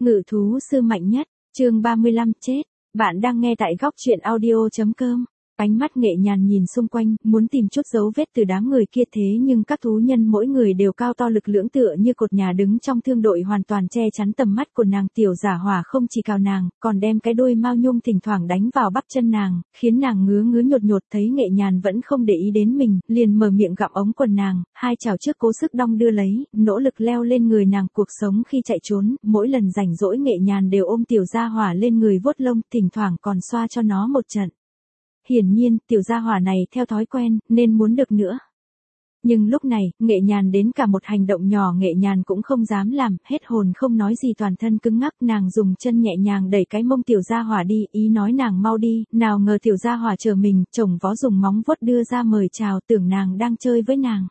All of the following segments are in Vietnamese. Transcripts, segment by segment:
Ngự thú sư mạnh nhất, chương 35 chết. Bạn đang nghe tại góc truyện audio.com. Ánh mắt Nghệ Nhàn nhìn xung quanh, muốn tìm chút dấu vết từ đám người kia thế nhưng các thú nhân mỗi người đều cao to lực lưỡng tựa như cột nhà đứng trong thương đội hoàn toàn che chắn tầm mắt của nàng. Tiểu giả hỏa không chỉ cào nàng, còn đem cái đuôi mao nhung thỉnh thoảng đánh vào bắp chân nàng, khiến nàng ngứa ngứa nhột nhột. Thấy Nghệ Nhàn vẫn không để ý đến mình, liền mở miệng gặm ống quần nàng, hai chảo trước cố sức đong đưa lấy, nỗ lực leo lên người nàng. Cuộc sống khi chạy trốn, mỗi lần rảnh rỗi Nghệ Nhàn đều ôm tiểu gia hỏa lên người vuốt lông, thỉnh thoảng còn xoa cho nó một trận. Hiển nhiên, tiểu gia hỏa này theo thói quen, nên muốn được nữa. Nhưng lúc này, Nghệ Nhàn đến cả một hành động nhỏ Nghệ Nhàn cũng không dám làm, hết hồn không nói gì, toàn thân cứng ngắc. Nàng dùng chân nhẹ nhàng đẩy cái mông tiểu gia hỏa đi, ý nói nàng mau đi, nào ngờ tiểu gia hỏa chờ mình, chồng vó dùng móng vuốt đưa ra mời chào, tưởng nàng đang chơi với nàng.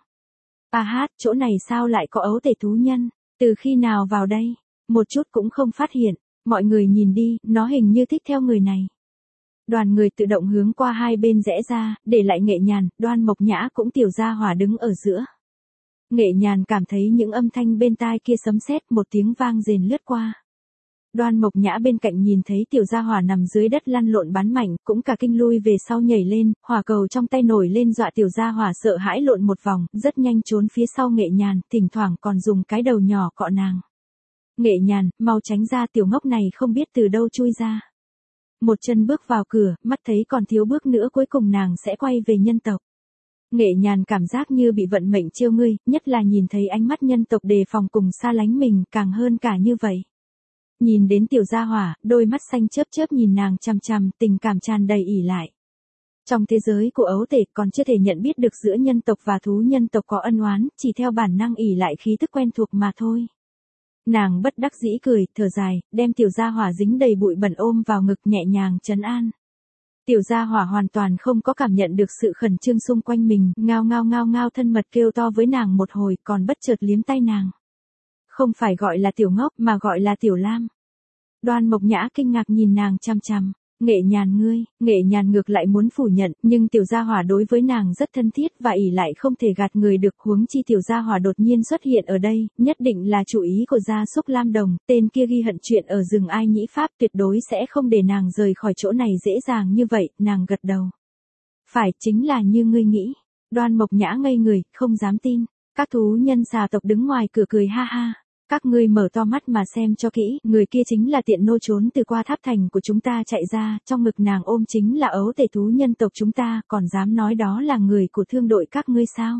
À hát, chỗ này sao lại có ấu tể thú nhân, từ khi nào vào đây, một chút cũng không phát hiện, mọi người nhìn đi, nó hình như thích theo người này. Đoàn người tự động hướng qua hai bên rẽ ra, để lại Nghệ Nhàn, Đoan Mộc Nhã cũng tiểu gia hỏa đứng ở giữa. Nghệ Nhàn cảm thấy những âm thanh bên tai kia sấm sét, một tiếng vang rền lướt qua. Đoan Mộc Nhã bên cạnh nhìn thấy tiểu gia hỏa nằm dưới đất lăn lộn bắn mạnh, cũng cả kinh lui về sau nhảy lên, hỏa cầu trong tay nổi lên dọa tiểu gia hỏa sợ hãi lộn một vòng, rất nhanh trốn phía sau Nghệ Nhàn, thỉnh thoảng còn dùng cái đầu nhỏ cọ nàng. Nghệ Nhàn, mau tránh ra, tiểu ngốc này không biết từ đâu chui ra. Một chân bước vào cửa, mắt thấy còn thiếu bước nữa cuối cùng nàng sẽ quay về nhân tộc. Nghệ Nhàn cảm giác như bị vận mệnh trêu ngươi, nhất là nhìn thấy ánh mắt nhân tộc đề phòng cùng xa lánh mình, càng hơn cả như vậy. Nhìn đến tiểu gia hỏa, đôi mắt xanh chớp chớp nhìn nàng chằm chằm, tình cảm tràn đầy ỉ lại. Trong thế giới của ấu tể còn chưa thể nhận biết được giữa nhân tộc và thú nhân tộc có ân oán, chỉ theo bản năng ỉ lại khí tức quen thuộc mà thôi. Nàng bất đắc dĩ cười, thở dài, đem tiểu gia hỏa dính đầy bụi bẩn ôm vào ngực nhẹ nhàng trấn an. Tiểu gia hỏa hoàn toàn không có cảm nhận được sự khẩn trương xung quanh mình, ngao ngao ngao ngao thân mật kêu to với nàng một hồi, còn bất chợt liếm tay nàng. Không phải gọi là tiểu ngốc mà gọi là tiểu lam. Đoan Mộc Nhã kinh ngạc nhìn nàng chằm chằm. Nghệ Nhàn ngươi, Nghệ Nhàn ngược lại muốn phủ nhận, nhưng tiểu gia hỏa đối với nàng rất thân thiết và ỷ lại không thể gạt người được, huống chi tiểu gia hỏa đột nhiên xuất hiện ở đây, nhất định là chủ ý của gia súc Lam Đồng, tên kia ghi hận chuyện ở rừng Ai Nhĩ Pháp, tuyệt đối sẽ không để nàng rời khỏi chỗ này dễ dàng như vậy. Nàng gật đầu. Phải, chính là như ngươi nghĩ. Đoan Mộc Nhã ngây người, không dám tin. Các thú nhân xà tộc đứng ngoài cửa cười ha ha. Các ngươi mở to mắt mà xem cho kỹ, người kia chính là tiện nô trốn từ qua tháp thành của chúng ta chạy ra, trong ngực nàng ôm chính là ấu tể thú nhân tộc chúng ta, còn dám nói đó là người của thương đội các ngươi sao?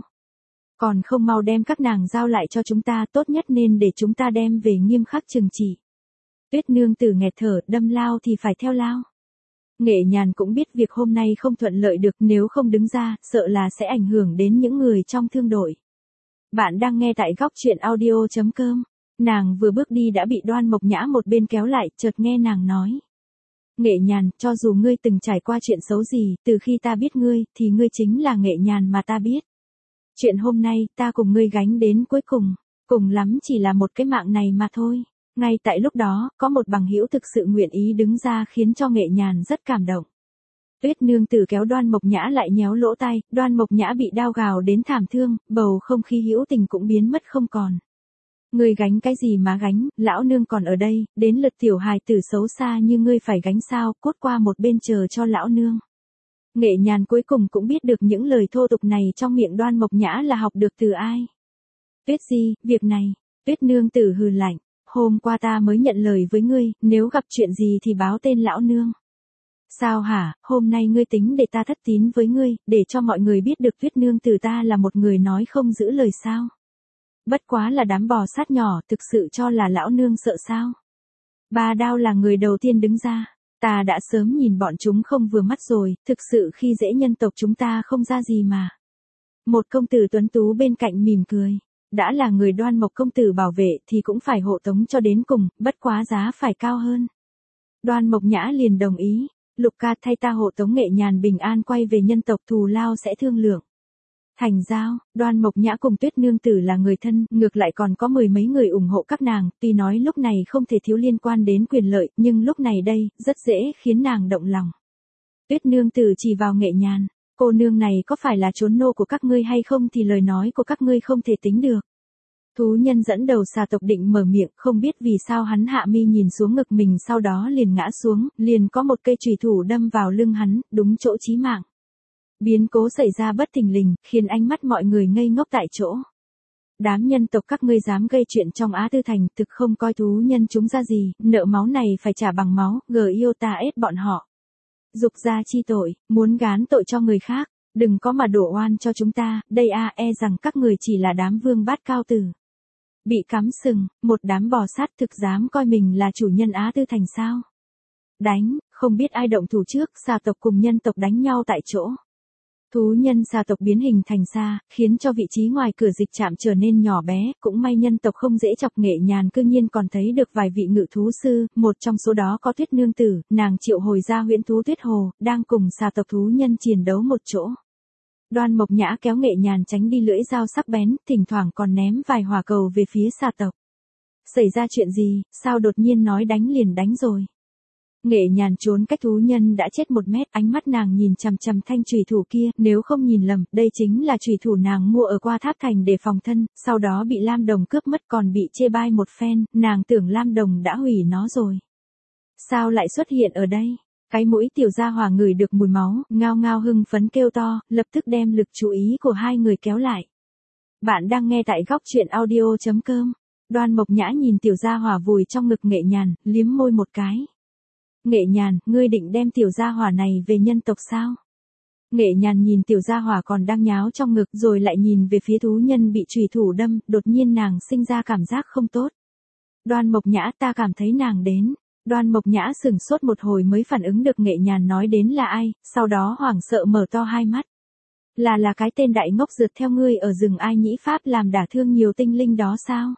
Còn không mau đem các nàng giao lại cho chúng ta, tốt nhất nên để chúng ta đem về nghiêm khắc trừng trị. Tuyết nương tử nghẹt thở, đâm lao thì phải theo lao. Nghệ Nhàn cũng biết việc hôm nay không thuận lợi được, nếu không đứng ra, sợ là sẽ ảnh hưởng đến những người trong thương đội. Bạn đang nghe tại góc truyện audio.com. Nàng vừa bước đi đã bị Đoan Mộc Nhã một bên kéo lại, chợt nghe nàng nói. Nghệ Nhàn, cho dù ngươi từng trải qua chuyện xấu gì, từ khi ta biết ngươi, thì ngươi chính là Nghệ Nhàn mà ta biết. Chuyện hôm nay, ta cùng ngươi gánh đến cuối cùng, cùng lắm chỉ là một cái mạng này mà thôi. Ngay tại lúc đó, có một bằng hữu thực sự nguyện ý đứng ra khiến cho Nghệ Nhàn rất cảm động. Tuyết nương tử kéo Đoan Mộc Nhã lại nhéo lỗ tai, Đoan Mộc Nhã bị đau gào đến thảm thương, bầu không khí hữu tình cũng biến mất không còn. Ngươi gánh cái gì mà gánh, lão nương còn ở đây, đến lượt tiểu hài tử xấu xa như ngươi phải gánh sao, cút qua một bên chờ cho lão nương. Nghệ Nhàn cuối cùng cũng biết được những lời thô tục này trong miệng Đoan Mộc Nhã là học được từ ai. Tuyết Di, việc này, Tuyết nương tử hừ lạnh, hôm qua ta mới nhận lời với ngươi, nếu gặp chuyện gì thì báo tên lão nương. Sao hả, hôm nay ngươi tính để ta thất tín với ngươi, để cho mọi người biết được Tuyết nương tử ta là một người nói không giữ lời sao? Bất quá là đám bò sát nhỏ, thực sự cho là lão nương sợ sao? Ba Đao là người đầu tiên đứng ra, ta đã sớm nhìn bọn chúng không vừa mắt rồi, thực sự khi dễ nhân tộc chúng ta không ra gì mà. Một công tử tuấn tú bên cạnh mỉm cười, đã là người Đoan Mộc công tử bảo vệ thì cũng phải hộ tống cho đến cùng, bất quá giá phải cao hơn. Đoan Mộc Nhã liền đồng ý, Lục ca thay ta hộ tống Nghệ Nhàn bình an quay về nhân tộc, thù lao sẽ thương lượng. Thành giao, Đoan Mộc Nhã cùng Tuyết nương tử là người thân, ngược lại còn có mười mấy người ủng hộ các nàng, tuy nói lúc này không thể thiếu liên quan đến quyền lợi, nhưng lúc này đây, rất dễ khiến nàng động lòng. Tuyết nương tử chỉ vào Nghệ Nhàn, cô nương này có phải là trốn nô của các ngươi hay không thì lời nói của các ngươi không thể tính được. Thú nhân dẫn đầu xà tộc định mở miệng, không biết vì sao hắn hạ mi nhìn xuống ngực mình, sau đó liền ngã xuống, liền có một cây chùy thủ đâm vào lưng hắn, đúng chỗ chí mạng. Biến cố xảy ra bất thình lình, khiến ánh mắt mọi người ngây ngốc tại chỗ. Đám nhân tộc các ngươi dám gây chuyện trong Á Tư Thành, thực không coi thú nhân chúng ra gì, nợ máu này phải trả bằng máu, G.I.O.T.A.S bọn họ. Dục ra chi tội, muốn gán tội cho người khác, đừng có mà đổ oan cho chúng ta, đây e rằng các người chỉ là đám vương bát cao tử. Bị cắm sừng, một đám bò sát thực dám coi mình là chủ nhân Á Tư Thành sao? Đánh, không biết ai động thủ trước, xà tộc cùng nhân tộc đánh nhau tại chỗ. Thú nhân xà tộc biến hình thành xa, khiến cho vị trí ngoài cửa dịch trạm trở nên nhỏ bé, cũng may nhân tộc không dễ chọc. Nghệ Nhàn cư nhiên còn thấy được vài vị ngự thú sư, một trong số đó có Tuyết Nương Tử, nàng triệu hồi ra huyễn thú Tuyết Hồ, đang cùng xà tộc thú nhân chiến đấu một chỗ. Đoan Mộc Nhã kéo Nghệ Nhàn tránh đi lưỡi dao sắc bén, thỉnh thoảng còn ném vài hỏa cầu về phía xà tộc. Xảy ra chuyện gì, sao đột nhiên nói đánh liền đánh rồi? Nghệ Nhàn trốn cách thú nhân đã chết 1 mét, ánh mắt nàng nhìn chằm chằm thanh chùy thủ kia, nếu không nhìn lầm, đây chính là chùy thủ nàng mua ở Qua Tháp Thành để phòng thân, sau đó bị Lam Đồng cướp mất còn bị chê bai một phen, nàng tưởng Lam Đồng đã hủy nó rồi. Sao lại xuất hiện ở đây? Cái mũi tiểu gia hỏa ngửi được mùi máu, ngao ngao hưng phấn kêu to, lập tức đem lực chú ý của hai người kéo lại. Bạn đang nghe tại góc truyện audio.com. Đoan Mộc Nhã nhìn tiểu gia hỏa vùi trong ngực Nghệ Nhàn, liếm môi một cái. Nghệ Nhàn, ngươi định đem tiểu gia hỏa này về nhân tộc sao? Nghệ Nhàn nhìn tiểu gia hỏa còn đang nháo trong ngực rồi lại nhìn về phía thú nhân bị chùy thủ đâm, đột nhiên nàng sinh ra cảm giác không tốt. Đoan Mộc Nhã, ta cảm thấy nàng đến. Đoan Mộc Nhã sửng sốt một hồi mới phản ứng được Nghệ Nhàn nói đến là ai, sau đó hoảng sợ mở to hai mắt. Là cái tên đại ngốc rượt theo ngươi ở rừng Ai Nhĩ Pháp làm đả thương nhiều tinh linh đó sao?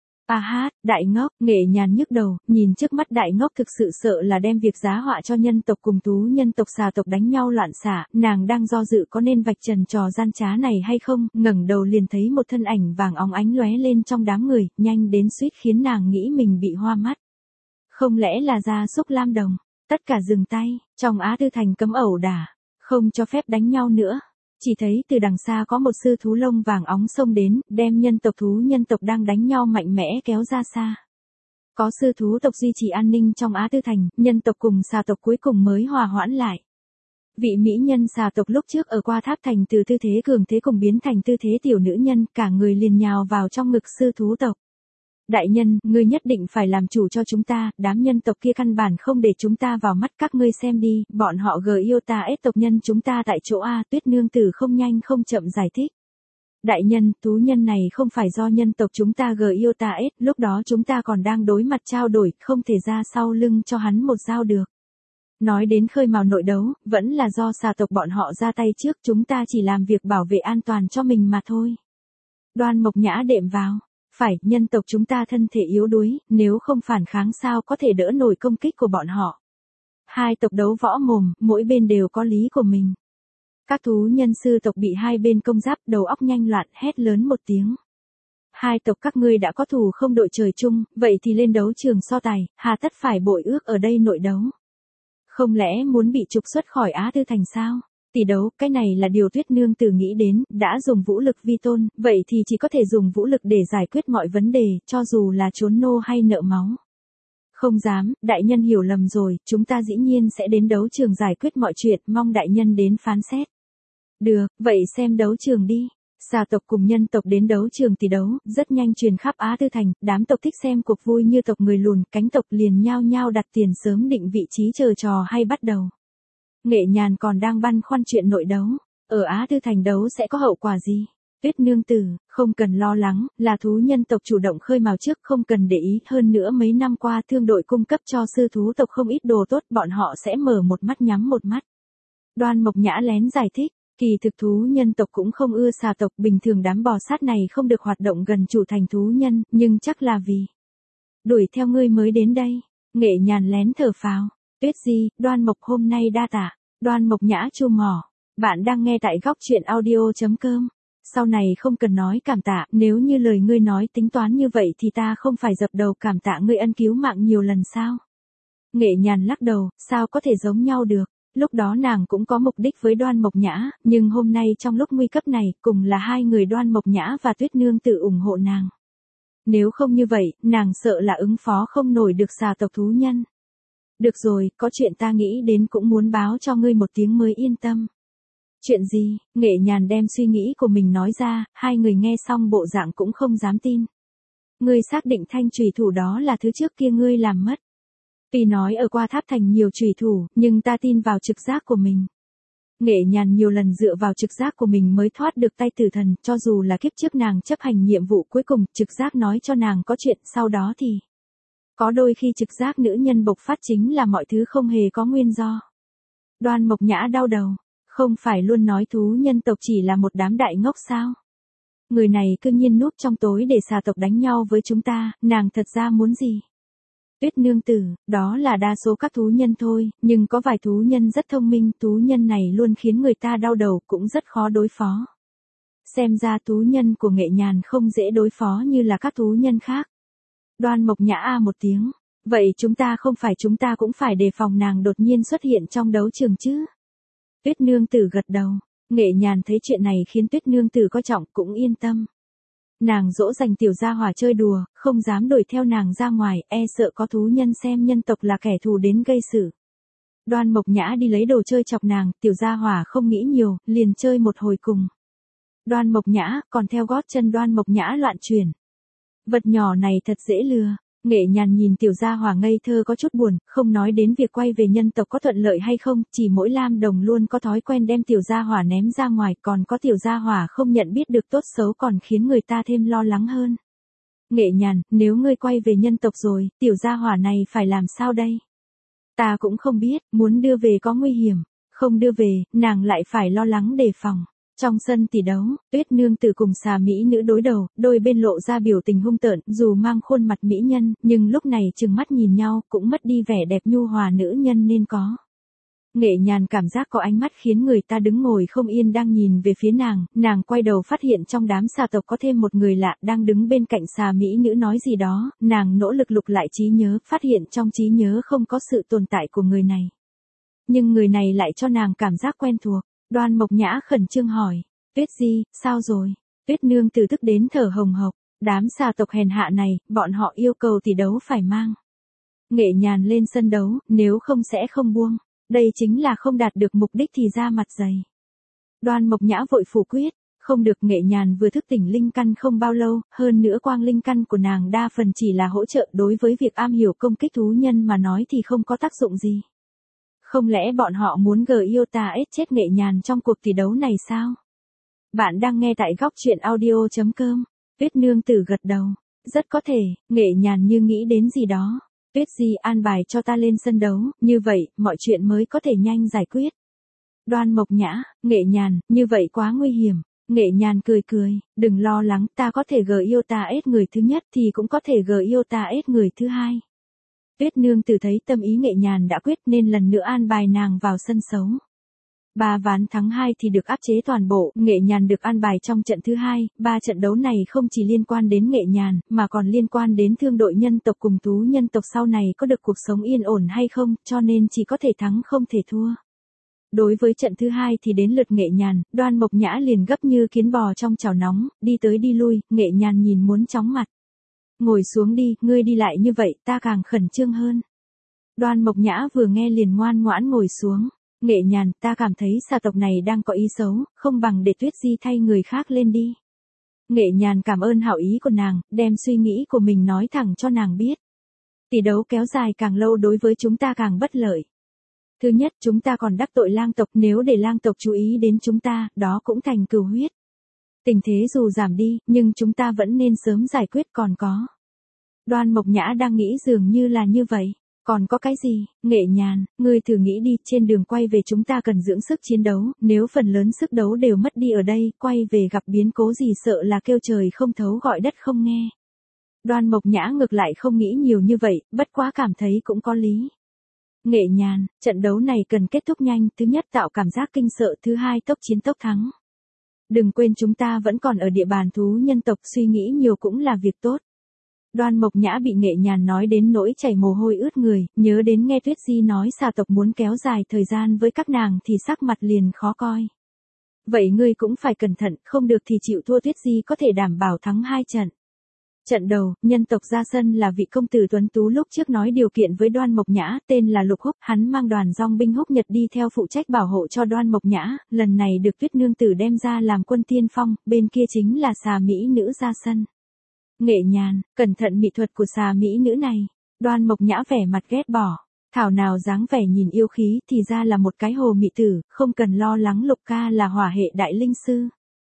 Đại ngốc, Nghệ Nhàn nhức đầu, nhìn trước mắt đại ngốc thực sự sợ là đem việc giá họa cho nhân tộc cùng thú nhân tộc xà tộc đánh nhau loạn xả, nàng đang do dự có nên vạch trần trò gian trá này hay không, ngẩng đầu liền thấy một thân ảnh vàng óng ánh lóe lên trong đám người, nhanh đến suýt khiến nàng nghĩ mình bị hoa mắt. Không lẽ là gia súc Lam Đồng? Tất cả dừng tay, trong Á Tư Thành cấm ẩu đả, không cho phép đánh nhau nữa. Chỉ thấy từ đằng xa có một sư thú lông vàng óng xông đến, đem nhân tộc đang đánh nhau mạnh mẽ kéo ra xa. Có sư thú tộc duy trì an ninh trong Á Tư Thành, nhân tộc cùng xà tộc cuối cùng mới hòa hoãn lại. Vị mỹ nhân xà tộc lúc trước ở Qua Tháp Thành từ tư thế cường thế cùng biến thành tư thế tiểu nữ nhân, cả người liền nhào vào trong ngực sư thú tộc. Đại nhân, ngươi nhất định phải làm chủ cho chúng ta, đám nhân tộc kia căn bản không để chúng ta vào mắt, các ngươi xem đi, bọn họ G.I.O.T.A.S tộc nhân chúng ta tại chỗ A. Tuyết Nương Tử không nhanh không chậm giải thích. Đại nhân, thú nhân này không phải do nhân tộc chúng ta G.I.O.T.A.S, lúc đó chúng ta còn đang đối mặt trao đổi, không thể ra sau lưng cho hắn một dao được. Nói đến khơi mào nội đấu, vẫn là do xà tộc bọn họ ra tay trước, chúng ta chỉ làm việc bảo vệ an toàn cho mình mà thôi. Đoan Mộc Nhã đệm vào. Phải, nhân tộc chúng ta thân thể yếu đuối, nếu không phản kháng sao có thể đỡ nổi công kích của bọn họ. Hai tộc đấu võ mồm, mỗi bên đều có lý của mình. Các thú nhân sư tộc bị hai bên công giáp, đầu óc nhanh loạn, hét lớn một tiếng. Hai tộc các ngươi đã có thù không đội trời chung, vậy thì lên đấu trường so tài, hà tất phải bội ước ở đây nội đấu. Không lẽ muốn bị trục xuất khỏi Á Tư Thành sao? Tỷ đấu, cái này là điều Tuyết Nương Tử nghĩ đến, đã dùng vũ lực vi tôn, vậy thì chỉ có thể dùng vũ lực để giải quyết mọi vấn đề, cho dù là trốn nô hay nợ máu. Không dám, đại nhân hiểu lầm rồi, chúng ta dĩ nhiên sẽ đến đấu trường giải quyết mọi chuyện, mong đại nhân đến phán xét. Được, vậy xem đấu trường đi. Xà tộc cùng nhân tộc đến đấu trường tỷ đấu, rất nhanh truyền khắp Á Tư Thành, đám tộc thích xem cuộc vui như tộc người lùn, cánh tộc liền nhao nhao đặt tiền sớm định vị trí chờ trò hay bắt đầu. Nghệ Nhàn còn đang băn khoăn chuyện nội đấu, ở Á Tư Thành đấu sẽ có hậu quả gì? Tuyết Nương Tử, không cần lo lắng, là thú nhân tộc chủ động khơi mào trước, không cần để ý, hơn nữa mấy năm qua thương đội cung cấp cho sư thú tộc không ít đồ tốt, bọn họ sẽ mở một mắt nhắm một mắt. Đoan Mộc Nhã lén giải thích, kỳ thực thú nhân tộc cũng không ưa xà tộc, bình thường đám bò sát này không được hoạt động gần chủ thành thú nhân, nhưng chắc là vì đuổi theo ngươi mới đến đây. Nghệ Nhàn lén thở phào. Tuyết Di, Đoan Mộc hôm nay đa tạ. Đoan Mộc Nhã chu mỏ. Bạn đang nghe tại góc truyện audio.com. Sau này không cần nói cảm tạ, nếu như lời ngươi nói tính toán như vậy thì ta không phải dập đầu cảm tạ ngươi ân cứu mạng nhiều lần sao? Nghệ Nhàn lắc đầu, sao có thể giống nhau được? Lúc đó nàng cũng có mục đích với Đoan Mộc Nhã, nhưng hôm nay trong lúc nguy cấp này, cùng là hai người Đoan Mộc Nhã và Tuyết Nương Tử ủng hộ nàng. Nếu không như vậy, nàng sợ là ứng phó không nổi được xà tộc thú nhân. Được rồi, có chuyện ta nghĩ đến cũng muốn báo cho ngươi một tiếng mới yên tâm. Chuyện gì? Nghệ Nhàn đem suy nghĩ của mình nói ra, hai người nghe xong bộ dạng cũng không dám tin. Ngươi xác định thanh chùy thủ đó là thứ trước kia ngươi làm mất. Tuy nói ở qua tháp thành nhiều chùy thủ, nhưng ta tin vào trực giác của mình. Nghệ Nhàn nhiều lần dựa vào trực giác của mình mới thoát được tay tử thần, cho dù là kiếp trước nàng chấp hành nhiệm vụ cuối cùng, trực giác nói cho nàng có chuyện, sau đó thì... Có đôi khi trực giác nữ nhân bộc phát chính là mọi thứ không hề có nguyên do. Đoan Mộc Nhã đau đầu, không phải luôn nói thú nhân tộc chỉ là một đám đại ngốc sao? Người này cứ nhiên núp trong tối để xà tộc đánh nhau với chúng ta, nàng thật ra muốn gì? Tuyết nương tử, đó là đa số các thú nhân thôi, nhưng có vài thú nhân rất thông minh, thú nhân này luôn khiến người ta đau đầu, cũng rất khó đối phó. Xem ra thú nhân của Nghệ Nhàn không dễ đối phó như là các thú nhân khác. Đoan Mộc Nhã a một tiếng, vậy chúng ta cũng phải đề phòng nàng đột nhiên xuất hiện trong đấu trường chứ? Tuyết nương tử gật đầu, Nghệ Nhàn thấy chuyện này khiến Tuyết nương tử coi trọng cũng yên tâm. Nàng dỗ dành tiểu gia hỏa chơi đùa, không dám đuổi theo nàng ra ngoài, e sợ có thú nhân xem nhân tộc là kẻ thù đến gây sự. Đoan Mộc Nhã đi lấy đồ chơi chọc nàng, tiểu gia hỏa không nghĩ nhiều, liền chơi một hồi cùng. Đoan Mộc Nhã, còn theo gót chân Đoan Mộc Nhã loạn chuyển. Vật nhỏ này thật dễ lừa. Nghệ Nhàn nhìn tiểu gia hỏa ngây thơ có chút buồn, không nói đến việc quay về nhân tộc có thuận lợi hay không, chỉ mỗi Lam Đồng luôn có thói quen đem tiểu gia hỏa ném ra ngoài, còn có tiểu gia hỏa không nhận biết được tốt xấu còn khiến người ta thêm lo lắng hơn. Nghệ Nhàn, nếu ngươi quay về nhân tộc rồi, tiểu gia hỏa này phải làm sao đây? Ta cũng không biết, muốn đưa về có nguy hiểm, không đưa về, nàng lại phải lo lắng đề phòng. Trong sân tỷ đấu, Tuyết nương tử cùng xà mỹ nữ đối đầu, đôi bên lộ ra biểu tình hung tợn, dù mang khuôn mặt mỹ nhân, nhưng lúc này trừng mắt nhìn nhau, cũng mất đi vẻ đẹp nhu hòa nữ nhân nên có. Nghệ Nhàn cảm giác có ánh mắt khiến người ta đứng ngồi không yên đang nhìn về phía nàng quay đầu phát hiện trong đám xà tộc có thêm một người lạ đang đứng bên cạnh xà mỹ nữ nói gì đó, nàng nỗ lực lục lại trí nhớ, phát hiện trong trí nhớ không có sự tồn tại của người này. Nhưng người này lại cho nàng cảm giác quen thuộc. Đoan Mộc Nhã khẩn trương hỏi, Tuyết Di, sao rồi? Tuyết nương tử tức đến thở hồng hộc, đám xà tộc hèn hạ này, bọn họ yêu cầu tỷ đấu phải mang Nghệ Nhàn lên sân đấu, nếu không sẽ không buông. Đây chính là không đạt được mục đích thì ra mặt dày. Đoan Mộc Nhã vội phủ quyết, không được. Nghệ Nhàn vừa thức tỉnh linh căn không bao lâu, hơn nữa quang linh căn của nàng đa phần chỉ là hỗ trợ, đối với việc am hiểu công kích thú nhân mà nói thì không có tác dụng gì. Không lẽ bọn họ muốn Giota chết Nghệ Nhàn trong cuộc tỷ đấu này sao? Bạn đang nghe tại góc truyện audio.com. Tuyết nương tử gật đầu. Rất có thể, Nghệ Nhàn như nghĩ đến gì đó. Tuyết Di an bài cho ta lên sân đấu, như vậy, mọi chuyện mới có thể nhanh giải quyết. Đoan Mộc Nhã, Nghệ Nhàn, như vậy quá nguy hiểm. Nghệ Nhàn cười cười, đừng lo lắng, ta có thể Giota người thứ nhất thì cũng có thể Giota người thứ hai. Tuyết nương tử thấy tâm ý Nghệ Nhàn đã quyết nên lần nữa an bài nàng vào sân xấu. 3 ván thắng 2 thì được áp chế toàn bộ, Nghệ Nhàn được an bài trong trận thứ 2, 3 trận đấu này không chỉ liên quan đến Nghệ Nhàn, mà còn liên quan đến thương đội nhân tộc cùng thú nhân tộc sau này có được cuộc sống yên ổn hay không, cho nên chỉ có thể thắng không thể thua. Đối với trận thứ 2 thì đến lượt Nghệ Nhàn, Đoan Mộc Nhã liền gấp như kiến bò trong chảo nóng, đi tới đi lui, Nghệ Nhàn nhìn muốn chóng mặt. Ngồi xuống đi, ngươi đi lại như vậy, ta càng khẩn trương hơn. Đoan Mộc Nhã vừa nghe liền ngoan ngoãn ngồi xuống. Nghệ Nhàn, ta cảm thấy xà tộc này đang có ý xấu, không bằng để Tuyết Di thay người khác lên đi. Nghệ Nhàn cảm ơn hảo ý của nàng, đem suy nghĩ của mình nói thẳng cho nàng biết. Tỷ đấu kéo dài càng lâu đối với chúng ta càng bất lợi. Thứ nhất, chúng ta còn đắc tội lang tộc, nếu để lang tộc chú ý đến chúng ta, đó cũng thành cừu huyết. Tình thế dù giảm đi, nhưng chúng ta vẫn nên sớm giải quyết còn có. Đoan Mộc Nhã đang nghĩ dường như là như vậy. Còn có cái gì? Nghệ Nhàn, ngươi thử nghĩ đi, trên đường quay về chúng ta cần dưỡng sức chiến đấu, nếu phần lớn sức đấu đều mất đi ở đây, quay về gặp biến cố gì sợ là kêu trời không thấu gọi đất không nghe. Đoan Mộc Nhã ngược lại không nghĩ nhiều như vậy, bất quá cảm thấy cũng có lý. Nghệ Nhàn, trận đấu này cần kết thúc nhanh, thứ nhất tạo cảm giác kinh sợ, thứ hai tốc chiến tốc thắng. Đừng quên chúng ta vẫn còn ở địa bàn thú nhân tộc, suy nghĩ nhiều cũng là việc tốt. Đoan Mộc Nhã bị Nghệ Nhàn nói đến nỗi chảy mồ hôi ướt người, nhớ đến nghe Tuyết Di nói xà tộc muốn kéo dài thời gian với các nàng thì sắc mặt liền khó coi. Vậy ngươi cũng phải cẩn thận, không được thì chịu thua. Tuyết Di có thể đảm bảo thắng 2 trận. Trận đầu, nhân tộc ra sân là vị công tử tuấn tú lúc trước nói điều kiện với Đoan Mộc Nhã, tên là Lục Húc, hắn mang đoàn dòng binh Húc Nhật đi theo phụ trách bảo hộ cho Đoan Mộc Nhã, lần này được Tuyết nương tử đem ra làm quân tiên phong, bên kia chính là xà mỹ nữ ra sân. Nghệ Nhàn, cẩn thận mỹ thuật của xà mỹ nữ này. Đoan Mộc Nhã vẻ mặt ghét bỏ. Thảo nào dáng vẻ nhìn yêu khí thì ra là một cái hồ mị tử, không cần lo lắng Lục ca là hỏa hệ đại linh sư.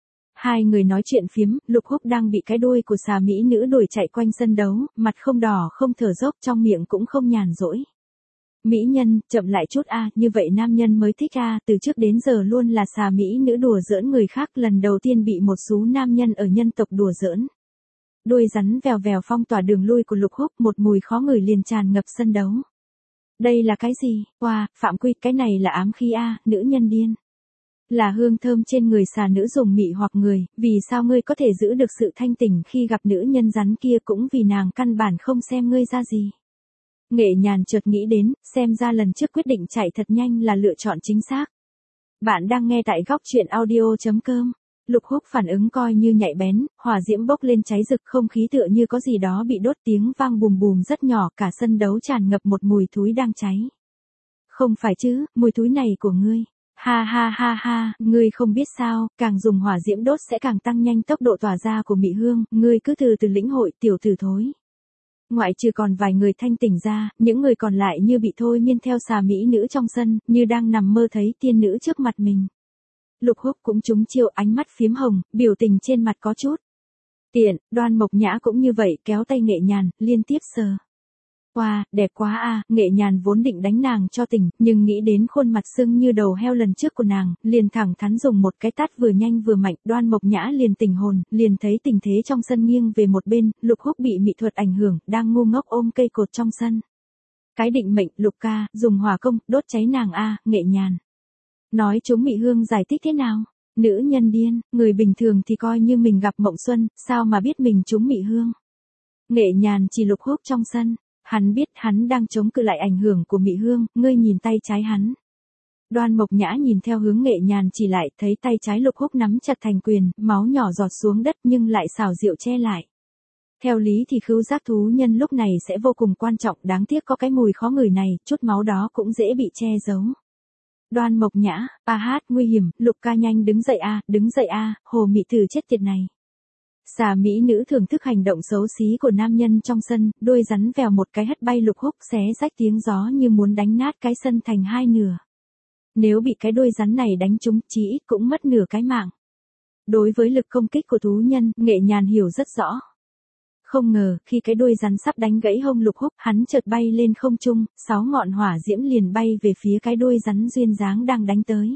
Hai người nói chuyện phiếm, Lục Húc đang bị cái đuôi của xà mỹ nữ đuổi chạy quanh sân đấu, mặt không đỏ không thở dốc, trong miệng cũng không nhàn rỗi. Mỹ nhân, chậm lại chút a, như vậy nam nhân mới thích a, từ trước đến giờ luôn là xà mỹ nữ đùa giỡn người khác, lần đầu tiên bị một số nam nhân ở nhân tộc đùa giỡn. Đuôi rắn vèo vèo phong tỏa đường lui của Lục Húc, một mùi khó ngửi liền tràn ngập sân đấu. Đây là cái gì? Wow, phạm quy, cái này là ám khí a, nữ nhân điên. Là hương thơm trên người xà nữ dùng mị hoặc người, vì sao ngươi có thể giữ được sự thanh tỉnh khi gặp nữ nhân rắn kia, cũng vì nàng căn bản không xem ngươi ra gì. Nghệ Nhàn chợt nghĩ đến, xem ra lần trước quyết định chạy thật nhanh là lựa chọn chính xác. Bạn đang nghe tại góc truyện audio.com. Lục Húc phản ứng coi như nhạy bén, hỏa diễm bốc lên cháy rực, không khí tựa như có gì đó bị đốt, tiếng vang bùm bùm rất nhỏ, cả sân đấu tràn ngập một mùi thúi đang cháy. Không phải chứ, mùi thúi này của ngươi. Ha ha ha ha, ngươi không biết sao, càng dùng hỏa diễm đốt sẽ càng tăng nhanh tốc độ tỏa ra của mị hương, ngươi cứ từ từ lĩnh hội, tiểu tử thối. Ngoại trừ còn vài người thanh tỉnh ra, những người còn lại như bị thôi miên theo xà mỹ nữ trong sân, như đang nằm mơ thấy tiên nữ trước mặt mình. Lục Húc cũng trúng chiêu, ánh mắt phiếm hồng, biểu tình trên mặt có chút tiện. Đoan Mộc Nhã cũng như vậy, kéo tay Nghệ Nhàn, liên tiếp sờ. Wow, đẹp quá a, Nghệ Nhàn vốn định đánh nàng cho tỉnh, nhưng nghĩ đến khuôn mặt sưng như đầu heo lần trước của nàng, liền thẳng thắn dùng một cái tát vừa nhanh vừa mạnh. Đoan Mộc Nhã liền tỉnh hồn, liền thấy tình thế trong sân nghiêng về một bên, Lục Húc bị mỹ thuật ảnh hưởng, đang ngu ngốc ôm cây cột trong sân. Cái định mệnh, Lục ca, dùng hỏa công, đốt cháy nàng a, Nghệ Nhàn. Nói chúng mị hương giải thích thế nào? Nữ nhân điên, người bình thường thì coi như mình gặp mộng xuân, sao mà biết mình trúng mị hương? Nghệ Nhàn chỉ Lục Húc trong sân. Hắn biết hắn đang chống cự lại ảnh hưởng của mị hương, ngươi nhìn tay trái hắn. Đoan Mộc Nhã nhìn theo hướng Nghệ Nhàn chỉ lại, thấy tay trái Lục Húc nắm chặt thành quyền, máu nhỏ giọt xuống đất nhưng lại xảo diệu che lại. Theo lý thì khứu giác thú nhân lúc này sẽ vô cùng quan trọng, đáng tiếc có cái mùi khó ngửi này, chút máu đó cũng dễ bị che giấu. Đoan Mộc Nhã, a hát, nguy hiểm, Lục ca nhanh đứng dậy a, đứng dậy a, hồ mị tử chết tiệt này. Xà mỹ nữ thưởng thức hành động xấu xí của nam nhân trong sân, đuôi rắn vèo một cái hất bay Lục Húc, xé rách tiếng gió như muốn đánh nát cái sân thành hai nửa. Nếu bị cái đuôi rắn này đánh trúng, chí ít cũng mất nửa cái mạng. Đối với lực công kích của thú nhân, Nghệ Nhàn hiểu rất rõ. Không ngờ, khi cái đuôi rắn sắp đánh gãy hông Lục Húc, hắn chợt bay lên không trung, 6 ngọn hỏa diễm liền bay về phía cái đuôi rắn duyên dáng đang đánh tới.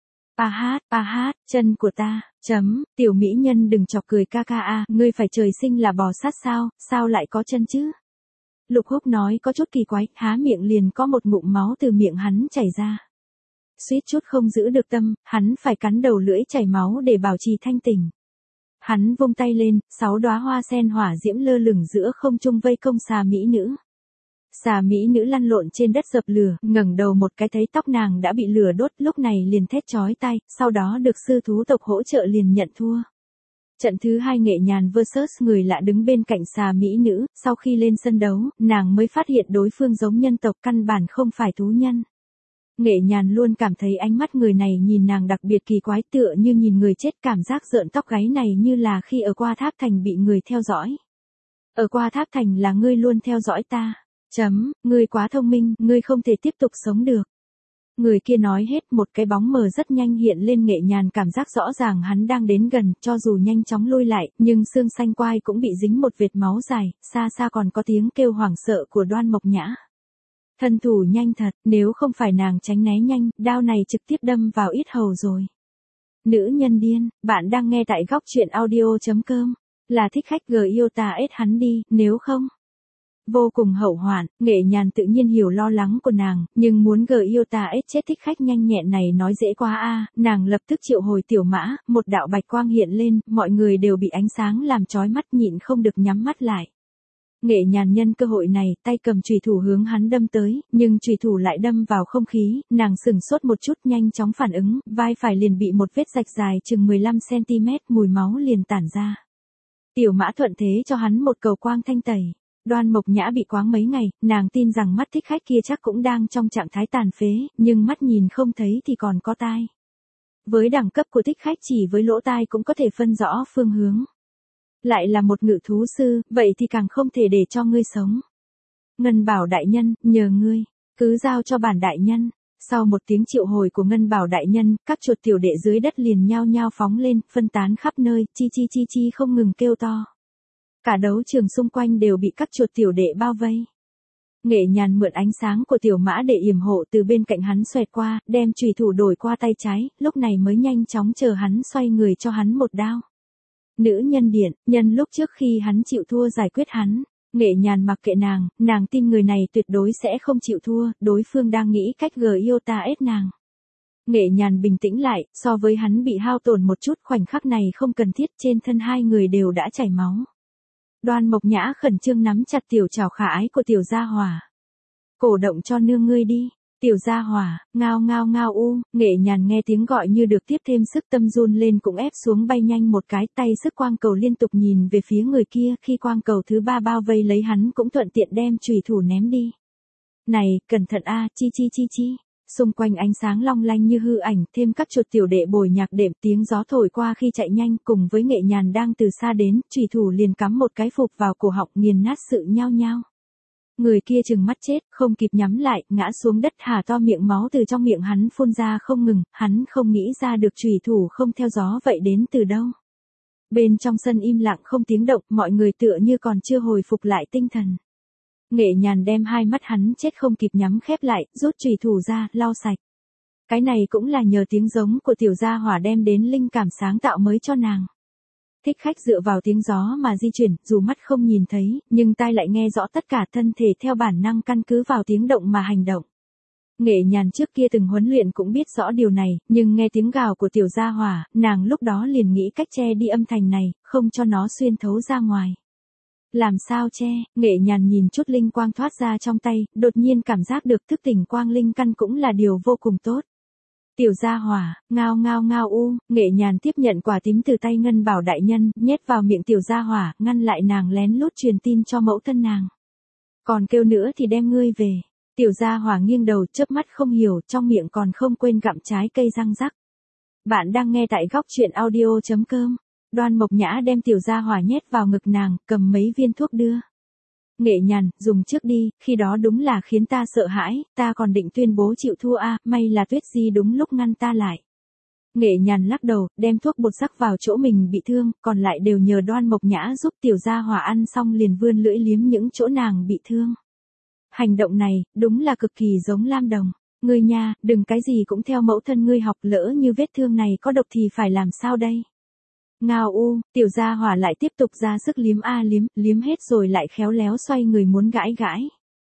A hát, chân của ta, tiểu mỹ nhân đừng chọc cười ca ca a, ngươi phải trời sinh là bò sát sao, sao lại có chân chứ? Lục Húc nói có chút kỳ quái, há miệng liền có một ngụm máu từ miệng hắn chảy ra. Suýt chút không giữ được tâm, hắn phải cắn đầu lưỡi chảy máu để bảo trì thanh tỉnh. Hắn vung tay lên, 6 đóa hoa sen hỏa diễm lơ lửng giữa không trung vây công xà mỹ nữ. Xà mỹ nữ lăn lộn trên đất dập lửa, ngẩng đầu một cái thấy tóc nàng đã bị lửa đốt, lúc này liền thét chói tai, sau đó được sư thú tộc hỗ trợ liền nhận thua. Trận thứ 2 Nghệ Nhàn vs người lạ đứng bên cạnh xà mỹ nữ, sau khi lên sân đấu, nàng mới phát hiện đối phương giống nhân tộc, căn bản không phải thú nhân. Nghệ Nhàn luôn cảm thấy ánh mắt người này nhìn nàng đặc biệt kỳ quái, tựa như nhìn người chết, cảm giác rợn tóc gáy này như là khi ở Qua Tháp Thành bị người theo dõi. Ở Qua Tháp Thành là ngươi luôn theo dõi ta. Ngươi quá thông minh, ngươi không thể tiếp tục sống được. Người kia nói hết, một cái bóng mờ rất nhanh hiện lên. Nghệ Nhàn cảm giác rõ ràng hắn đang đến gần, cho dù nhanh chóng lui lại, nhưng xương xanh quai cũng bị dính một vệt máu dài, xa xa còn có tiếng kêu hoảng sợ của Đoan Mộc Nhã. Thân thủ nhanh thật, nếu không phải nàng tránh né nhanh, đao này trực tiếp đâm vào yết hầu rồi. Nữ nhân điên, bạn đang nghe tại góc truyện audio.com. Là thích khách gờ yêu ta ết hắn đi, nếu không. Vô cùng hậu hoạn, Nghệ Nhàn tự nhiên hiểu lo lắng của nàng, nhưng muốn gờ yêu ta ết chết thích khách nhanh nhẹn này nói dễ quá a. Nàng lập tức triệu hồi tiểu mã, một đạo bạch quang hiện lên, mọi người đều bị ánh sáng làm chói mắt, nhịn không được nhắm mắt lại. Nghệ Nhàn nhân cơ hội này, tay cầm chùy thủ hướng hắn đâm tới, nhưng chùy thủ lại đâm vào không khí, nàng sửng sốt một chút, nhanh chóng phản ứng, vai phải liền bị một vết rạch dài chừng 15 cm, mùi máu liền tản ra. Tiểu Mã thuận thế cho hắn một cầu quang thanh tẩy. Đoan Mộc Nhã bị quáng mấy ngày, nàng tin rằng mắt thích khách kia chắc cũng đang trong trạng thái tàn phế, nhưng mắt nhìn không thấy thì còn có tai. Với đẳng cấp của thích khách chỉ với lỗ tai cũng có thể phân rõ phương hướng. Lại là một ngự thú sư, vậy thì càng không thể để cho ngươi sống. Ngân Bảo đại nhân, nhờ ngươi, cứ giao cho bản đại nhân. Sau một tiếng triệu hồi của Ngân Bảo đại nhân, các chuột tiểu đệ dưới đất liền nhao nhao phóng lên, phân tán khắp nơi, chi chi chi chi không ngừng kêu to. Cả đấu trường xung quanh đều bị các chuột tiểu đệ bao vây. Nghệ Nhàn mượn ánh sáng của Tiểu Mã để yểm hộ từ bên cạnh hắn xoẹt qua, đem chùy thủ đổi qua tay trái, lúc này mới nhanh chóng chờ hắn xoay người cho hắn một đao. Nữ nhân điện, nhân lúc trước khi hắn chịu thua giải quyết hắn. Nghệ Nhàn mặc kệ nàng tin người này tuyệt đối sẽ không chịu thua, đối phương đang nghĩ cách Iota ép nàng. Nghệ Nhàn bình tĩnh lại, so với hắn bị hao tổn một chút khoảnh khắc này không cần thiết, trên thân hai người đều đã chảy máu. Đoan Mộc Nhã khẩn trương nắm chặt tiểu chảo khả ái của Tiểu Gia Hỏa. Cổ động cho nương ngươi đi, Tiểu Gia Hỏa, ngao ngao ngao u, Nghệ Nhàn nghe tiếng gọi như được tiếp thêm sức, tâm run lên cũng ép xuống, bay nhanh một cái, tay sức quang cầu liên tục nhìn về phía người kia, khi quang cầu thứ 3 bao vây lấy hắn cũng thuận tiện đem chùy thủ ném đi. Này, cẩn thận a, chi chi chi chi. Xung quanh ánh sáng long lanh như hư ảnh, thêm các chuột tiểu đệ bồi nhạc đệm, tiếng gió thổi qua khi chạy nhanh, cùng với Nghệ Nhàn đang từ xa đến, chùy thủ liền cắm một cái phục vào cổ họng, nghiền nát sự nhao nhao. Người kia trừng mắt chết, không kịp nhắm lại, ngã xuống đất, hà to miệng, máu từ trong miệng hắn phun ra không ngừng, hắn không nghĩ ra được chùy thủ không theo gió vậy đến từ đâu. Bên trong sân im lặng không tiếng động, mọi người tựa như còn chưa hồi phục lại tinh thần. Nghệ Nhàn đem hai mắt hắn chết không kịp nhắm khép lại, rút chùy thủ ra, lau sạch. Cái này cũng là nhờ tiếng giống của Tiểu Gia Hỏa đem đến linh cảm sáng tạo mới cho nàng. Thích khách dựa vào tiếng gió mà di chuyển, dù mắt không nhìn thấy, nhưng tai lại nghe rõ tất cả, thân thể theo bản năng căn cứ vào tiếng động mà hành động. Nghệ Nhàn trước kia từng huấn luyện cũng biết rõ điều này, nhưng nghe tiếng gào của Tiểu Gia Hỏa, nàng lúc đó liền nghĩ cách che đi âm thanh này, không cho nó xuyên thấu ra ngoài. Làm sao che? Nghệ Nhàn nhìn chút linh quang thoát ra trong tay, đột nhiên cảm giác được thức tỉnh quang linh căn cũng là điều vô cùng tốt. Tiểu Gia Hỏa, ngao ngao ngao u, Nghệ Nhàn tiếp nhận quả tím từ tay Ngân Bảo đại nhân, nhét vào miệng Tiểu Gia Hỏa, ngăn lại nàng lén lút truyền tin cho mẫu thân nàng. Còn kêu nữa thì đem ngươi về. Tiểu Gia Hỏa nghiêng đầu, chớp mắt không hiểu, trong miệng còn không quên gặm trái cây răng rắc. Bạn đang nghe tại góc truyện audio.com. Đoan Mộc Nhã đem Tiểu Gia Hỏa nhét vào ngực nàng, cầm mấy viên thuốc đưa. Nghệ Nhàn, dùng trước đi, khi đó đúng là khiến ta sợ hãi, ta còn định tuyên bố chịu thua may là Tuyết Di đúng lúc ngăn ta lại. Nghệ Nhàn lắc đầu, đem thuốc bột rắc vào chỗ mình bị thương, còn lại đều nhờ Đoan Mộc Nhã giúp. Tiểu Gia Hỏa ăn xong liền vươn lưỡi liếm những chỗ nàng bị thương. Hành động này, đúng là cực kỳ giống Lam Đồng. Ngươi nha, đừng cái gì cũng theo mẫu thân ngươi học, lỡ như vết thương này có độc thì phải làm sao đây? Ngao u, Tiểu Gia Hỏa lại tiếp tục ra sức liếm liếm hết rồi lại khéo léo xoay người muốn gãi.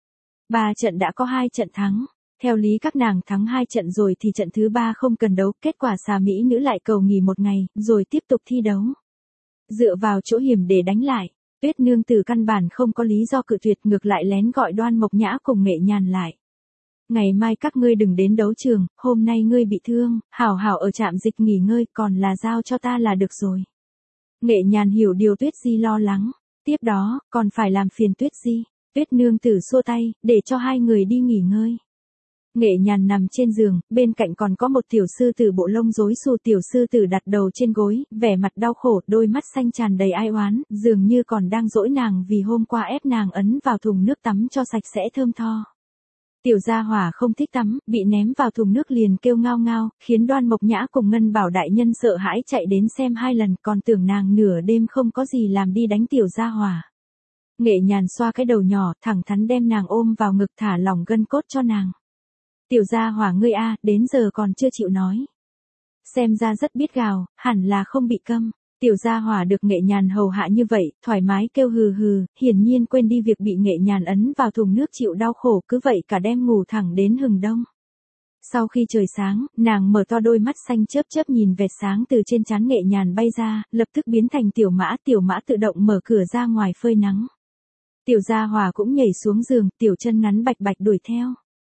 3 trận đã có 2 trận thắng. Theo lý các nàng thắng 2 trận rồi thì trận thứ 3 không cần đấu, kết quả xà mỹ nữ lại cầu nghỉ 1 ngày, rồi tiếp tục thi đấu. Dựa vào chỗ hiểm để đánh lại, Tuyết nương tử căn bản không có lý do cự tuyệt, ngược lại lén gọi Đoan Mộc Nhã cùng Nghệ Nhàn lại. Ngày mai các ngươi đừng đến đấu trường, hôm nay ngươi bị thương, hảo hảo ở trạm dịch nghỉ ngơi, còn là giao cho ta là được rồi. Nghệ Nhàn hiểu điều Tuyết Di lo lắng, tiếp đó, còn phải làm phiền Tuyết Di. Tuyết nương tử xua tay, để cho hai người đi nghỉ ngơi. Nghệ Nhàn nằm trên giường, bên cạnh còn có một tiểu sư tử bộ lông rối xù. Tiểu sư tử đặt đầu trên gối, vẻ mặt đau khổ, đôi mắt xanh tràn đầy ai oán, dường như còn đang dỗi nàng vì hôm qua ép nàng ấn vào thùng nước tắm cho sạch sẽ thơm tho. Tiểu Gia Hỏa không thích tắm, bị ném vào thùng nước liền kêu ngao ngao, khiến Đoan Mộc Nhã cùng Ngân Bảo đại nhân sợ hãi chạy đến xem 2 lần, còn tưởng nàng nửa đêm không có gì làm đi đánh Tiểu Gia Hỏa. Nghệ Nhàn xoa cái đầu nhỏ, thẳng thắn đem nàng ôm vào ngực, thả lỏng gân cốt cho nàng. Tiểu Gia Hỏa ngươi đến giờ còn chưa chịu nói. Xem ra rất biết gào, hẳn là không bị câm. Tiểu Gia Hỏa được Nghệ Nhàn hầu hạ như vậy, thoải mái kêu hừ hừ, hiển nhiên quên đi việc bị Nghệ Nhàn ấn vào thùng nước chịu đau khổ, cứ vậy cả đêm ngủ thẳng đến hừng đông. Sau khi trời sáng, nàng mở to đôi mắt xanh chớp chớp nhìn vệt sáng từ trên trán Nghệ Nhàn bay ra, lập tức biến thành Tiểu Mã tự động mở cửa ra ngoài phơi nắng. Tiểu Gia Hỏa cũng nhảy xuống giường, tiểu chân ngắn bạch bạch đuổi theo.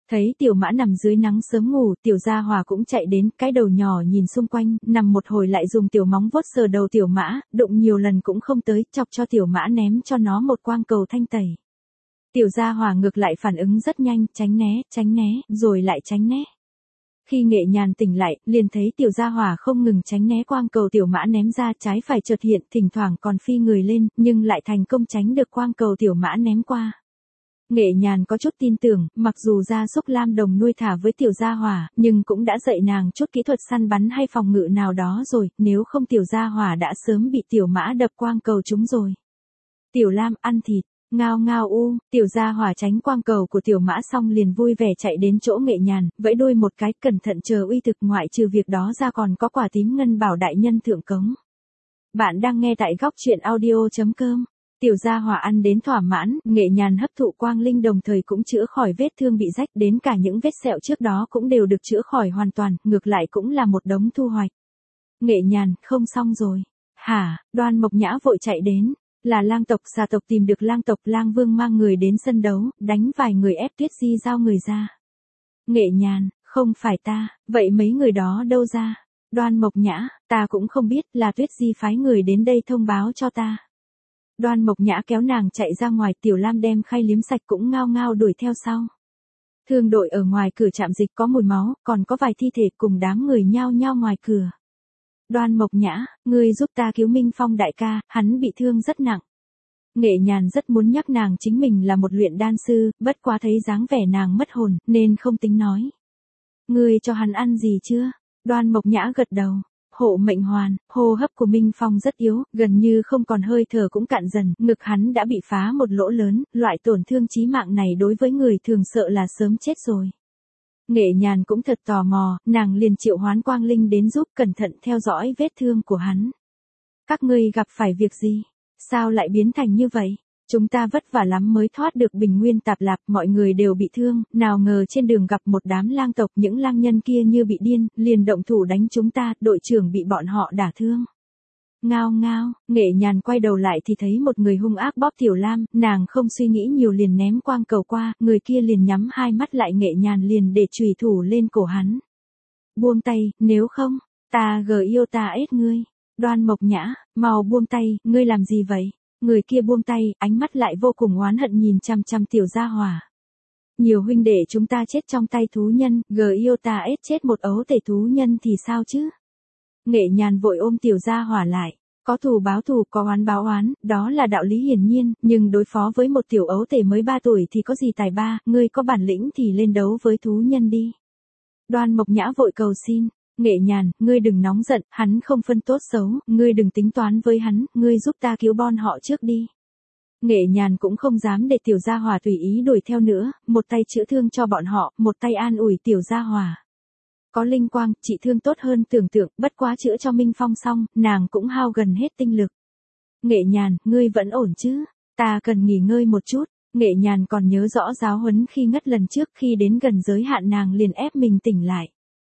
Thấy tiểu mã nằm dưới nắng sớm ngủ, tiểu gia hỏa cũng chạy đến, cái đầu nhỏ nhìn xung quanh, nằm một hồi lại dùng tiểu móng vuốt sờ đầu tiểu mã, đụng nhiều lần cũng không tới, chọc cho tiểu mã ném cho nó một quang cầu thanh tẩy. Tiểu gia hỏa ngược lại phản ứng rất nhanh, tránh né, rồi lại tránh né. Khi Nghệ Nhàn tỉnh lại, liền thấy tiểu gia hỏa không ngừng tránh né quang cầu tiểu mã ném ra, trái phải chợt hiện, thỉnh thoảng còn phi người lên, nhưng lại thành công tránh được quang cầu tiểu mã ném qua. Nghệ Nhàn có chút tin tưởng, mặc dù gia súc Lam Đồng nuôi thả với tiểu gia hỏa, nhưng cũng đã dạy nàng chút kỹ thuật săn bắn hay phòng ngự nào đó rồi, nếu không tiểu gia hỏa đã sớm bị tiểu mã đập quang cầu chúng rồi. Tiểu Lam ăn thịt, ngao ngao u, tiểu gia hỏa tránh quang cầu của tiểu mã xong liền vui vẻ chạy đến chỗ Nghệ Nhàn, vẫy đuôi một cái, cẩn thận chờ uy thực, ngoại trừ việc đó ra còn có quả tím ngân bảo đại nhân thượng cống. Bạn đang nghe tại góc truyện audio.com. Tiểu gia hỏa ăn đến thỏa mãn, Nghệ Nhàn hấp thụ quang linh đồng thời cũng chữa khỏi vết thương bị rách, đến cả những vết sẹo trước đó cũng đều được chữa khỏi hoàn toàn, ngược lại cũng là một đống thu hoạch. Nghệ Nhàn, không xong rồi. Hả? Đoan Mộc Nhã vội chạy đến. Là lang tộc xà tộc tìm được lang tộc, lang vương mang người đến sân đấu, đánh vài người ép Tuyết Di giao người ra. Nghệ Nhàn, không phải ta, vậy mấy người đó đâu ra? Đoan Mộc Nhã, ta cũng không biết, là Tuyết Di phái người đến đây thông báo cho ta. Đoan Mộc Nhã kéo nàng chạy ra ngoài, Tiểu Lam đem khay liếm sạch cũng ngao ngao đuổi theo sau. Thương đội ở ngoài cửa trạm dịch có mùi máu, còn có vài thi thể cùng đám người nhao nhao ngoài cửa. Đoan Mộc Nhã, ngươi giúp ta cứu Minh Phong đại ca, hắn bị thương rất nặng. Nghệ Nhàn rất muốn nhắc nàng chính mình là một luyện đan sư, bất quá thấy dáng vẻ nàng mất hồn, nên không tính nói. Ngươi cho hắn ăn gì chưa? Đoan Mộc Nhã gật đầu. Hộ mệnh hoàn, hô hấp của Minh Phong rất yếu, gần như không còn hơi thở cũng cạn dần, ngực hắn đã bị phá một lỗ lớn, loại tổn thương chí mạng này đối với người thường sợ là sớm chết rồi. Nghệ Nhàn cũng thật tò mò, nàng liền triệu hoán quang linh đến giúp, cẩn thận theo dõi vết thương của hắn. Các ngươi gặp phải việc gì? Sao lại biến thành như vậy? Chúng ta vất vả lắm mới thoát được Bình Nguyên Tạp Lạp, mọi người đều bị thương, nào ngờ trên đường gặp một đám lang tộc, những lang nhân kia như bị điên, liền động thủ đánh chúng ta, đội trưởng bị bọn họ đả thương. Ngao ngao, Nghệ Nhàn quay đầu lại thì thấy một người hung ác bóp Tiểu Lam, nàng không suy nghĩ nhiều liền ném quang cầu qua, người kia liền nhắm hai mắt lại, Nghệ Nhàn liền để chùy thủ lên cổ hắn. Buông tay, nếu không, ta yêu ta ết ngươi. Đoan Mộc Nhã, mau buông tay, ngươi làm gì vậy? Người kia buông tay, ánh mắt lại vô cùng oán hận nhìn chăm chăm tiểu gia hỏa. Nhiều huynh đệ chúng ta chết trong tay thú nhân, yêu ta ết chết một ấu tể thú nhân thì sao chứ? Nghệ Nhàn vội ôm tiểu gia hỏa lại. Có thù báo thù, có oán báo oán, đó là đạo lý hiển nhiên, nhưng đối phó với một tiểu ấu tể mới 3 tuổi thì có gì tài ba, ngươi có bản lĩnh thì lên đấu với thú nhân đi. Đoan Mộc Nhã vội cầu xin. Nghệ Nhàn, ngươi đừng nóng giận, hắn không phân tốt xấu, ngươi đừng tính toán với hắn, ngươi giúp ta cứu bọn họ trước đi. Nghệ Nhàn cũng không dám để tiểu gia hỏa tùy ý đuổi theo nữa, một tay chữa thương cho bọn họ, một tay an ủi tiểu gia hỏa. Có linh quang, trị thương tốt hơn tưởng tượng, bất quá chữa cho Minh Phong xong, nàng cũng hao gần hết tinh lực. Nghệ Nhàn, ngươi vẫn ổn chứ? Ta cần nghỉ ngơi một chút. Nghệ Nhàn còn nhớ rõ giáo huấn khi ngất lần trước, khi đến gần giới hạn nàng liền ép mình tỉnh lại.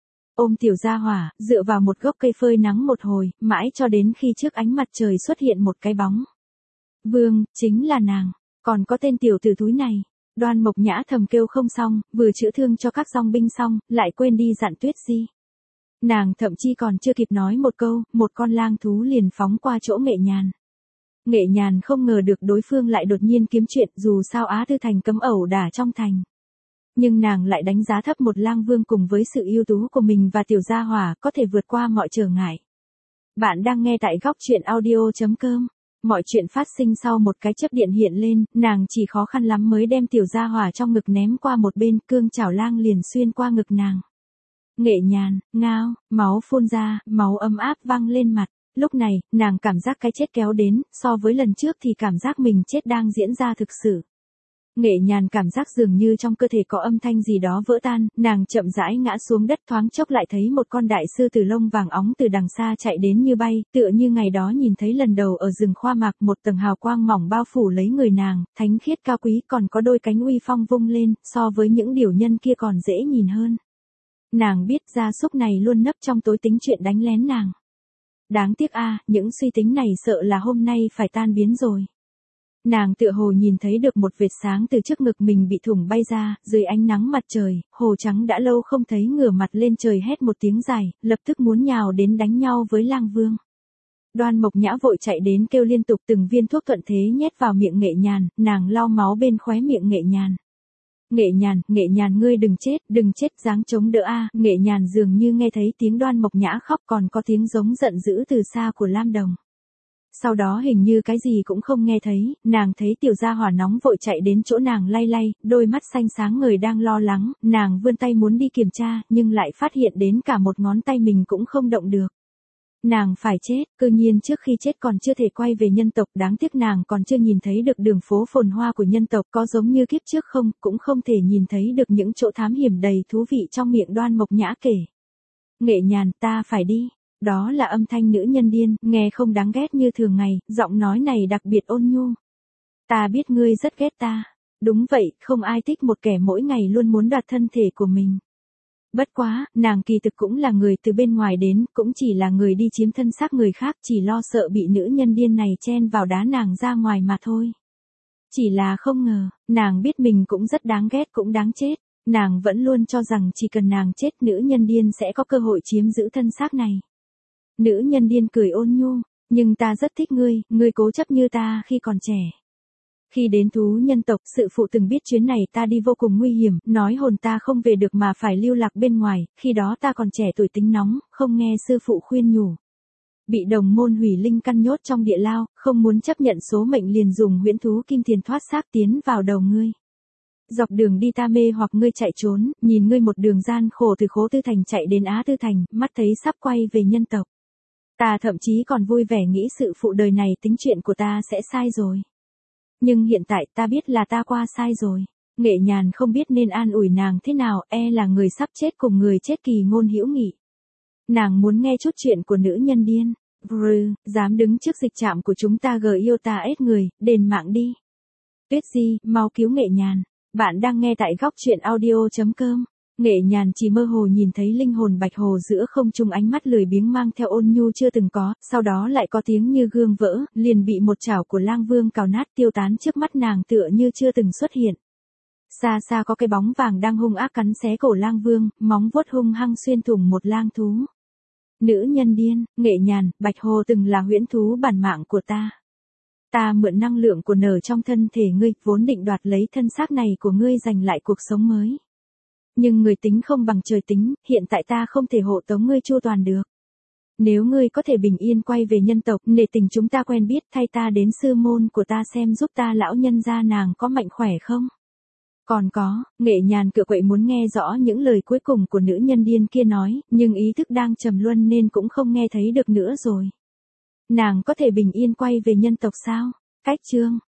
Ôm tiểu gia hỏa, dựa vào một gốc cây phơi nắng một hồi, mãi cho đến khi trước ánh mặt trời xuất hiện một cái bóng. Vương, chính là nàng, còn có tên tiểu tử thúi này. Đoan Mộc Nhã thầm kêu không xong, vừa chữa thương cho các dòng binh xong, lại quên đi dặn Tuyết Di. Nàng thậm chí còn chưa kịp nói một câu, một con lang thú liền phóng qua chỗ Nghệ Nhàn. Nghệ Nhàn không ngờ được đối phương lại đột nhiên kiếm chuyện, dù sao Á Thư Thành cấm ẩu đả trong thành. Nhưng nàng lại đánh giá thấp một lang vương cùng với sự ưu tú của mình và tiểu gia hỏa có thể vượt qua mọi trở ngại. Bạn đang nghe tại góc truyện audio.com. Mọi chuyện phát sinh sau một cái chớp điện hiện lên, nàng chỉ khó khăn lắm mới đem tiểu gia hỏa trong ngực ném qua một bên, cương chảo lang liền xuyên qua ngực nàng. Nghệ Nhàn, ngao, máu phun ra, máu ấm áp văng lên mặt. Lúc này, nàng cảm giác cái chết kéo đến, so với lần trước thì cảm giác mình chết đang diễn ra thực sự. Nghệ Nhàn cảm giác dường như trong cơ thể có âm thanh gì đó vỡ tan, nàng chậm rãi ngã xuống đất, thoáng chốc lại thấy một con đại sư tử lông vàng óng từ đằng xa chạy đến như bay, tựa như ngày đó nhìn thấy lần đầu ở rừng khoa mạc, một tầng hào quang mỏng bao phủ lấy người nàng, thánh khiết cao quý, còn có đôi cánh uy phong vung lên, so với những điểu nhân kia còn dễ nhìn hơn. Nàng biết gia súc này luôn nấp trong tối tính chuyện đánh lén nàng. Đáng tiếc a, những suy tính này sợ là hôm nay phải tan biến rồi. Nàng tựa hồ nhìn thấy được một vệt sáng từ trước ngực mình bị thủng bay ra, dưới ánh nắng mặt trời, hồ trắng đã lâu không thấy ngửa mặt lên trời hét một tiếng dài, lập tức muốn nhào đến đánh nhau với Lang Vương. Đoan Mộc Nhã vội chạy đến kêu liên tục từng viên thuốc thuận thế nhét vào miệng Nghệ Nhàn, nàng lau máu bên khóe miệng Nghệ Nhàn. Nghệ Nhàn ngươi đừng chết dáng chống đỡ a. Nghệ Nhàn dường như nghe thấy tiếng Đoan Mộc Nhã khóc còn có tiếng giống giận dữ từ xa của Lam Đồng. Sau đó hình như cái gì cũng không nghe thấy, nàng thấy tiểu gia hỏa nóng vội chạy đến chỗ nàng lay lay, đôi mắt xanh sáng ngời đang lo lắng, nàng vươn tay muốn đi kiểm tra, nhưng lại phát hiện đến cả một ngón tay mình cũng không động được. Nàng phải chết, cơ nhiên trước khi chết còn chưa thể quay về nhân tộc, đáng tiếc nàng còn chưa nhìn thấy được đường phố phồn hoa của nhân tộc, có giống như kiếp trước không, cũng không thể nhìn thấy được những chỗ thám hiểm đầy thú vị trong miệng Đoan Mộc Nhã kể. Nghệ Nhàn, ta phải đi. Đó là âm thanh nữ nhân điên, nghe không đáng ghét như thường ngày, giọng nói này đặc biệt ôn nhu. Ta biết ngươi rất ghét ta. Đúng vậy, không ai thích một kẻ mỗi ngày luôn muốn đoạt thân thể của mình. Bất quá, nàng kỳ thực cũng là người từ bên ngoài đến, cũng chỉ là người đi chiếm thân xác người khác, chỉ lo sợ bị nữ nhân điên này chen vào đá nàng ra ngoài mà thôi. Chỉ là không ngờ, nàng biết mình cũng rất đáng ghét cũng đáng chết. Nàng vẫn luôn cho rằng chỉ cần nàng chết nữ nhân điên sẽ có cơ hội chiếm giữ thân xác này. Nữ nhân điên cười ôn nhu, nhưng ta rất thích ngươi cố chấp như ta khi còn trẻ. Khi đến thú nhân tộc, sự phụ từng biết chuyến này ta đi vô cùng nguy hiểm, nói hồn ta không về được mà phải lưu lạc bên ngoài, khi đó ta còn trẻ tuổi tính nóng, không nghe sư phụ khuyên nhủ. Bị đồng môn hủy linh căn nhốt trong địa lao, không muốn chấp nhận số mệnh liền dùng huyễn thú kim tiền thoát xác tiến vào đầu ngươi. Dọc đường đi ta mê hoặc ngươi chạy trốn, nhìn ngươi một đường gian khổ từ Khố Tư Thành chạy đến Á Tư Thành, mắt thấy sắp quay về nhân tộc. Ta thậm chí còn vui vẻ nghĩ sự phụ đời này tính chuyện của ta sẽ sai rồi. Nhưng hiện tại ta biết là ta qua sai rồi. Nghệ Nhàn không biết nên an ủi nàng thế nào, là người sắp chết cùng người chết kỳ ngôn hữu nghị. Nàng muốn nghe chút chuyện của nữ nhân điên. Dám đứng trước dịch trạm của chúng ta gờ yêu ta ết người, đền mạng đi. Tuyết Di, mau cứu Nghệ Nhàn. Bạn đang nghe tại góc truyện audio.com. Nghệ Nhàn chỉ mơ hồ nhìn thấy linh hồn bạch hồ giữa không trung, ánh mắt lười biếng mang theo ôn nhu chưa từng có, sau đó lại có tiếng như gương vỡ, liền bị một chảo của Lang Vương cào nát tiêu tán trước mắt nàng tựa như chưa từng xuất hiện. Xa xa có cái bóng vàng đang hung ác cắn xé cổ Lang Vương, móng vuốt hung hăng xuyên thủng một lang thú. Nữ nhân điên, Nghệ Nhàn, bạch hồ từng là huyễn thú bản mạng của ta. Ta mượn năng lượng của nở trong thân thể ngươi, vốn định đoạt lấy thân xác này của ngươi giành lại cuộc sống mới. Nhưng người tính không bằng trời tính, hiện tại ta không thể hộ tống ngươi chu toàn được. Nếu ngươi có thể bình yên quay về nhân tộc, nể tình chúng ta quen biết, thay ta đến sư môn của ta xem giúp ta lão nhân gia nàng có mạnh khỏe không? Còn có, Nghệ Nhàn cựa quậy muốn nghe rõ những lời cuối cùng của nữ nhân điên kia nói, nhưng ý thức đang trầm luân nên cũng không nghe thấy được nữa rồi. Nàng có thể bình yên quay về nhân tộc sao? Cách chương